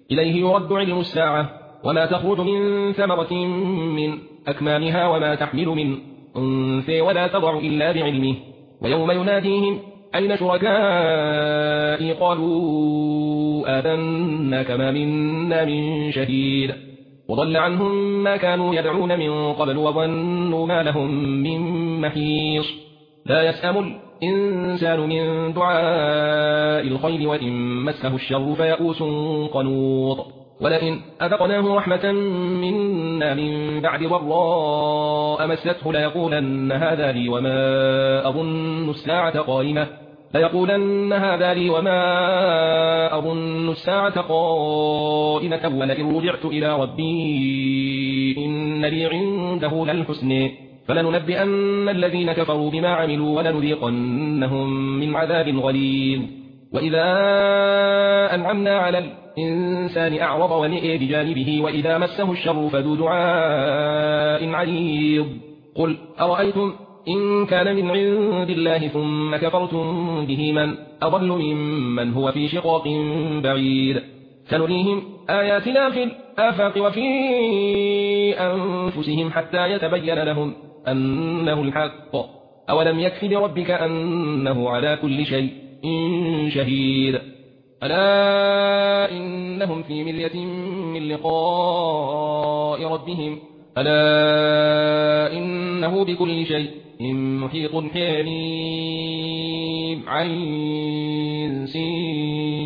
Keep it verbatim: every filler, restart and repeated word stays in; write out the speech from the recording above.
إليه يرد علم الساعة وما تخرج من ثمرة من أكمامها وما تحمل من أنثى ولا تضع إلا بعلمه ويوم يناديهم أين شركائي قالوا آذنا كما منا من شهيد وضل عنهم ما كانوا يدعون من قبل وظنوا ما لهم من محيص لا يسأم الإنسان من دعاء الخير وإن مسه الشر فيئوس قنوط ولئن أذقناه رحمة منا من بعد ضراء مسته ليقولن هذا لي وما أظن الساعة قائمة ليقولن هذا لي وما أظن الساعة قائمة ولئن رجعت إلى ربي إن لي عنده للحسن فلننبئن الذين كفروا بما عملوا ولنذيقنهم من عذاب غليظ وإذا أنعمنا على الإنسان أعرض ونئ بجانبه وإذا مسه الشر فذو دعاء عريض قل أرأيتم إن كان من عند الله ثم كفرتم به من أضل ممن هو في شقاق بعيد سنريهم آياتنا في الآفاق وفي أنفسهم حتى يتبين لهم أنه الحق أولم يكف بربك أنه على كل شيء شهيد ألا إنهم في مرية من لقاء ربهم ألا إنه بكل شيء محيط حميم عين سين